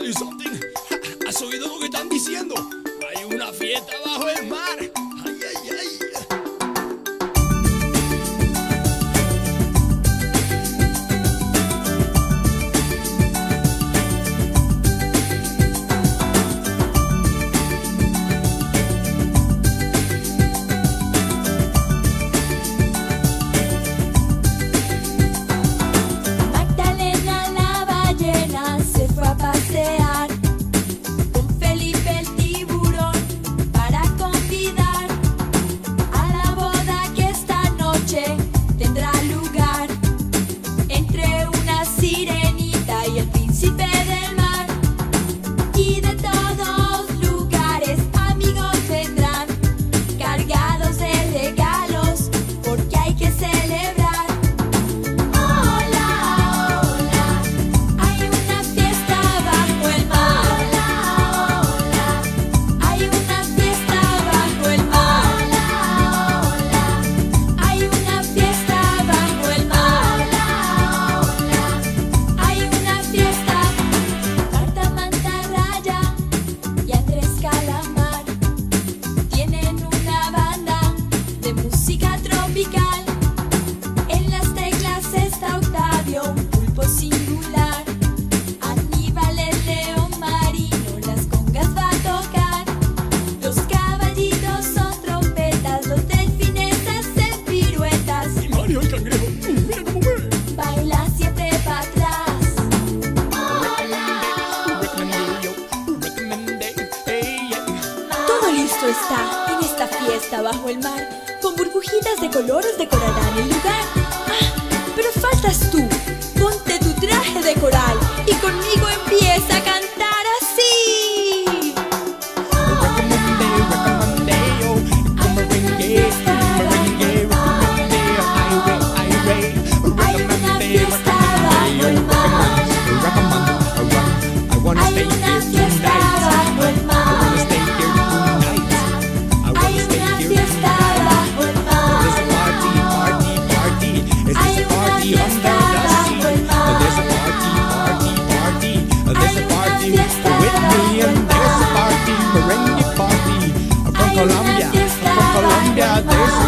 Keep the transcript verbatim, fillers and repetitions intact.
you something. ¿Has oído lo que están diciendo? Hay una fiesta bajo el mar. Ay, ay, ay. Está en esta fiesta bajo el mar, con burbujitas de colores decorarán el lugar. Ah, pero faltas tú, ponte tu traje de coral y conmigo empieza a cantar así. Hay una fiesta bajo el mar. Hay una fiesta bajo el mar. Colombia, from Colombia, there's